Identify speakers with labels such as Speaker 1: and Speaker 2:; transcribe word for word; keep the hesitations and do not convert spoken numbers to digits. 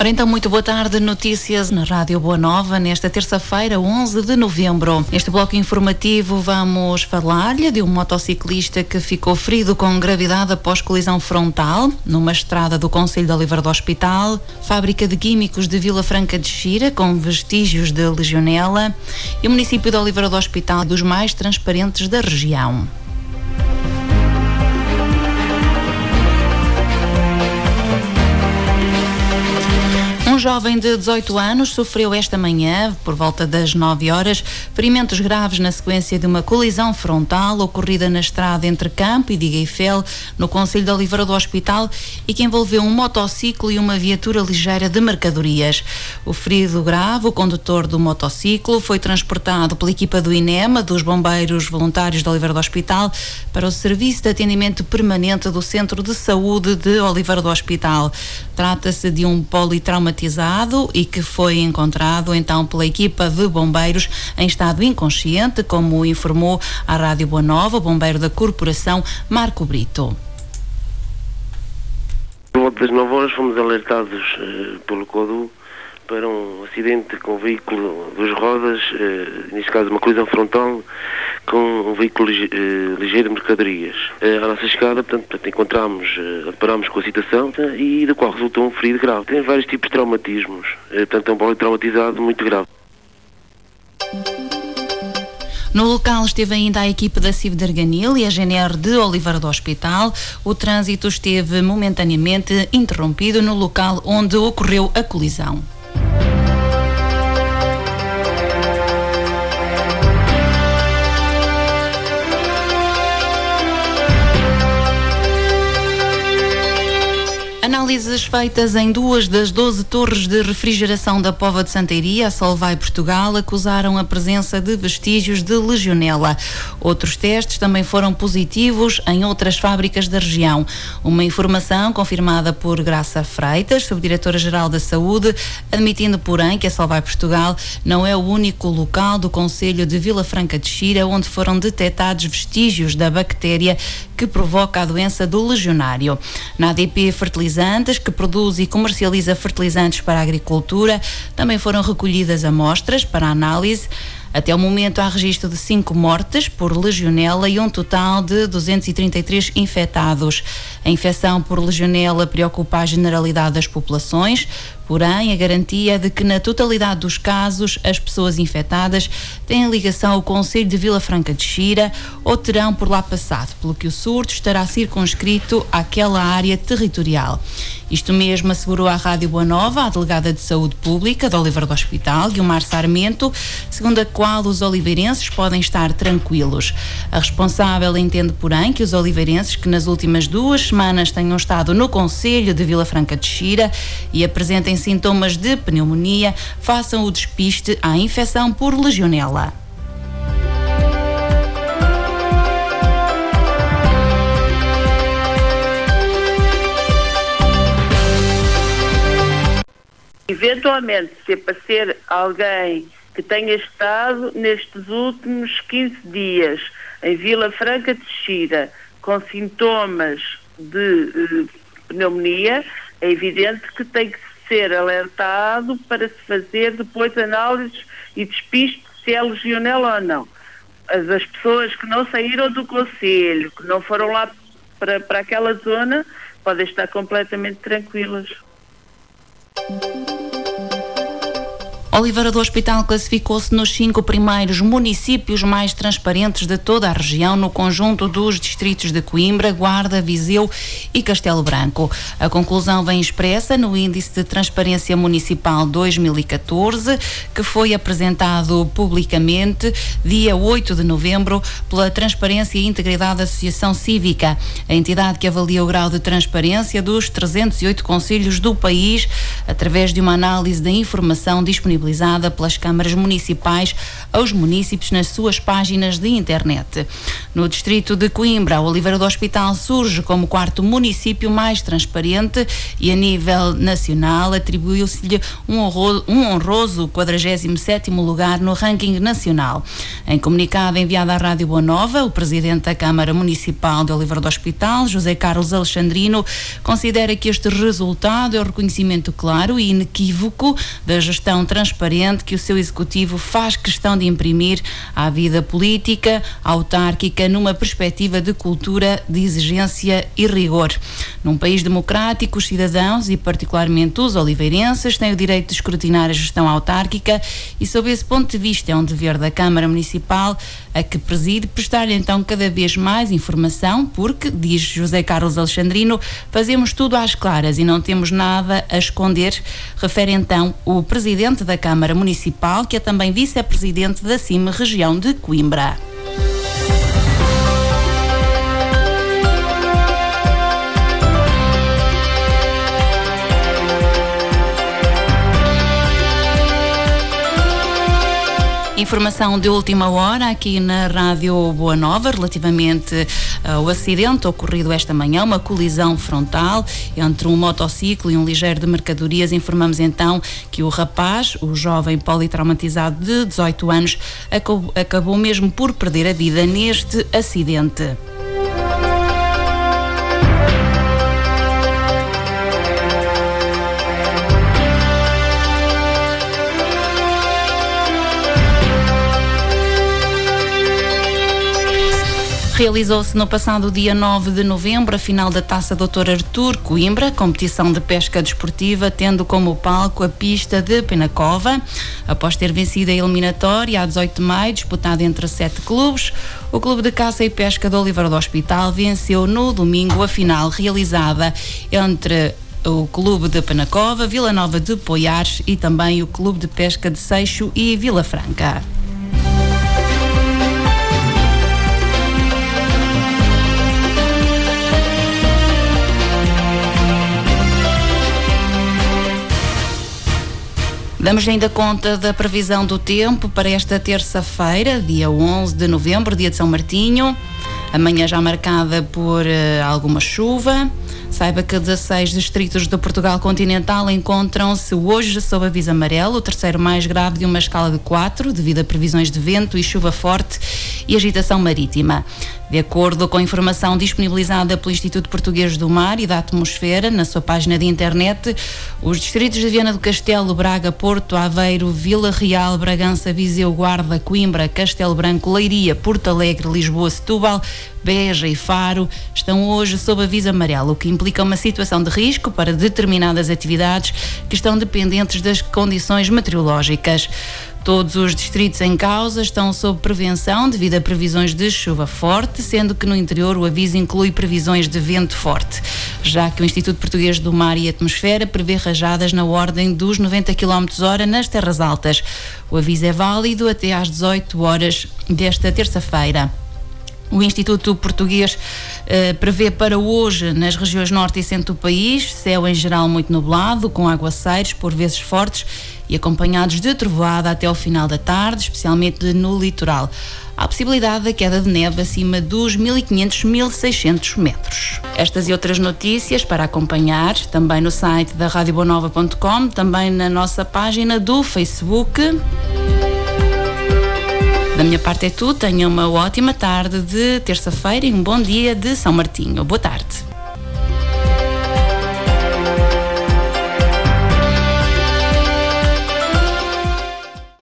Speaker 1: Ora então, muito boa tarde, notícias na Rádio Boa Nova, nesta terça-feira, onze de novembro. Neste bloco informativo vamos falar-lhe de um motociclista que ficou ferido com gravidade após colisão frontal numa estrada do concelho de Oliveira do Hospital, fábrica de químicos de Vila Franca de Xira com vestígios de legionela e o município de Oliveira do Hospital, dos mais transparentes da região. Um jovem de dezoito anos sofreu esta manhã, por volta das nove horas, ferimentos graves na sequência de uma colisão frontal ocorrida na estrada entre Campo e Digueifel, no concelho de Oliveira do Hospital, e que envolveu um motociclo e uma viatura ligeira de mercadorias. O ferido grave, o condutor do motociclo, foi transportado pela equipa do INEMA, dos Bombeiros Voluntários de Oliveira do Hospital, para o Serviço de Atendimento Permanente do Centro de Saúde de Oliveira do Hospital. Trata-se de um politraumatizado e que foi encontrado então pela equipa de bombeiros em estado inconsciente, como informou à Rádio Boa Nova o bombeiro da Corporação, Marco Brito.
Speaker 2: Por volta das nove horas fomos alertados uh, pelo CODU para um acidente com um veículo duas rodas, uh, neste caso uma colisão frontal com um veículo lige, uh, ligeiro de mercadorias. Uh, à nossa chegada, portanto, portanto encontramos, uh, deparámos com a situação uh, e da qual resultou um ferido grave. Tem vários tipos de traumatismos, uh, portanto é um politraumatizado muito grave.
Speaker 1: No local esteve ainda a equipe da C I V de Arganil e a G N R de Oliveira do Hospital. O trânsito esteve momentaneamente interrompido no local onde ocorreu a colisão. Análises feitas em duas das doze torres de refrigeração da Póvoa de Santeiria, a Solvay Portugal, acusaram a presença de vestígios de legionela. Outros testes também foram positivos em outras fábricas da região. Uma informação confirmada por Graça Freitas, subdiretora-geral da Saúde, admitindo, porém, que a Solvay Portugal não é o único local do concelho de Vila Franca de Xira onde foram detectados vestígios da bactéria que provoca a doença do legionário. Na A D P Fertilizantes, que produz e comercializa fertilizantes para a agricultura, também foram recolhidas amostras para análise. Até o momento há registro de cinco mortes por legionela e um total de duzentos e trinta e três infectados. A infecção por legionela preocupa a generalidade das populações, porém a garantia de que na totalidade dos casos as pessoas infectadas têm ligação ao concelho de Vila Franca de Xira ou terão por lá passado, pelo que o surto estará circunscrito àquela área territorial. Isto mesmo assegurou à Rádio Boa Nova a delegada de Saúde Pública de Oliveira do Hospital, Guilmar Sarmento, segundo a qual os oliveirenses podem estar tranquilos. A responsável entende, porém, que os oliveirenses que nas últimas duas semanas tenham estado no concelho de Vila Franca de Xira e apresentem sintomas de pneumonia, façam o despiste à infecção por legionela.
Speaker 3: Eventualmente, se aparecer alguém que tenha estado nestes últimos quinze dias em Vila Franca de Xira com sintomas de eh, pneumonia, é evidente que tem que ser alertado para se fazer depois análises e despiste se é legionela ou não. As, as pessoas que não saíram do concelho, que não foram lá para, para aquela zona, podem estar completamente tranquilas.
Speaker 1: Oliveira do Hospital classificou-se nos cinco primeiros municípios mais transparentes de toda a região, no conjunto dos distritos de Coimbra, Guarda, Viseu e Castelo Branco. A conclusão vem expressa no Índice de Transparência Municipal dois mil e catorze, que foi apresentado publicamente dia oito de novembro pela Transparência e Integridade Associação Cívica, a entidade que avalia o grau de transparência dos trezentos e oito concelhos do país, através de uma análise da informação disponível pelas câmaras municipais aos municípios nas suas páginas de internet. No distrito de Coimbra, o Oliveira do Hospital surge como quarto município mais transparente e a nível nacional atribuiu-se-lhe um, um honroso quadragésimo sétimo lugar no ranking nacional. Em comunicado enviado à Rádio Boa Nova, o presidente da Câmara Municipal de Oliveira do Hospital, José Carlos Alexandrino, considera que este resultado é o reconhecimento claro claro e inequívoco da gestão transparente que o seu executivo faz questão de imprimir à vida política, autárquica, numa perspectiva de cultura de exigência e rigor. Num país democrático, os cidadãos, e particularmente os oliveirenses, têm o direito de escrutinar a gestão autárquica e, sob esse ponto de vista, é um dever da Câmara Municipal, a que preside, prestar-lhe então cada vez mais informação, porque, diz José Carlos Alexandrino, fazemos tudo às claras e não temos nada a esconder, refere então o Presidente da Câmara Municipal, que é também Vice-Presidente da C I M Região de Coimbra. Informação de última hora aqui na Rádio Boa Nova relativamente ao acidente ocorrido esta manhã, uma colisão frontal entre um motociclo e um ligeiro de mercadorias. Informamos então que o rapaz, o jovem politraumatizado de dezoito anos, acabou, acabou mesmo por perder a vida neste acidente. Realizou-se no passado dia nove de novembro a final da Taça doutor Artur Coimbra, competição de pesca desportiva, tendo como palco a pista de Penacova. Após ter vencido a eliminatória a dezoito de maio, disputada entre sete clubes, o Clube de Caça e Pesca do Oliveira do Hospital venceu no domingo a final realizada entre o Clube de Penacova, Vila Nova de Poiares e também o Clube de Pesca de Seixo e Vila Franca. Damos ainda conta da previsão do tempo para esta terça-feira, dia onze de novembro, dia de São Martinho. Amanhã já marcada por uh, alguma chuva. Saiba que dezasseis distritos do Portugal continental encontram-se hoje sob aviso amarelo, o terceiro mais grave de uma escala de quatro, devido a previsões de vento e chuva forte e agitação marítima. De acordo com a informação disponibilizada pelo Instituto Português do Mar e da Atmosfera, na sua página de internet, os distritos de Viana do Castelo, Braga, Porto, Aveiro, Vila Real, Bragança, Viseu, Guarda, Coimbra, Castelo Branco, Leiria, Porto Alegre, Lisboa, Setúbal, Beja e Faro estão hoje sob aviso amarelo, o que implica uma situação de risco para determinadas atividades que estão dependentes das condições meteorológicas. Todos os distritos em causa estão sob prevenção devido a previsões de chuva forte, sendo que no interior o aviso inclui previsões de vento forte, já que o Instituto Português do Mar e Atmosfera prevê rajadas na ordem dos noventa quilómetros por hora nas terras altas. O aviso é válido até às dezoito horas desta terça-feira. O Instituto Português eh, prevê para hoje, nas regiões norte e centro do país, céu em geral muito nublado, com aguaceiros, por vezes fortes, e acompanhados de trovoada até ao final da tarde, especialmente no litoral. Há a possibilidade da queda de neve acima dos mil e quinhentos a mil e seiscentos metros. Estas e outras notícias para acompanhar também no site da rádio boa nova ponto com, também na nossa página do Facebook. Da minha parte é tudo. Tenha uma ótima tarde de terça-feira e um bom dia de São Martinho. Boa tarde.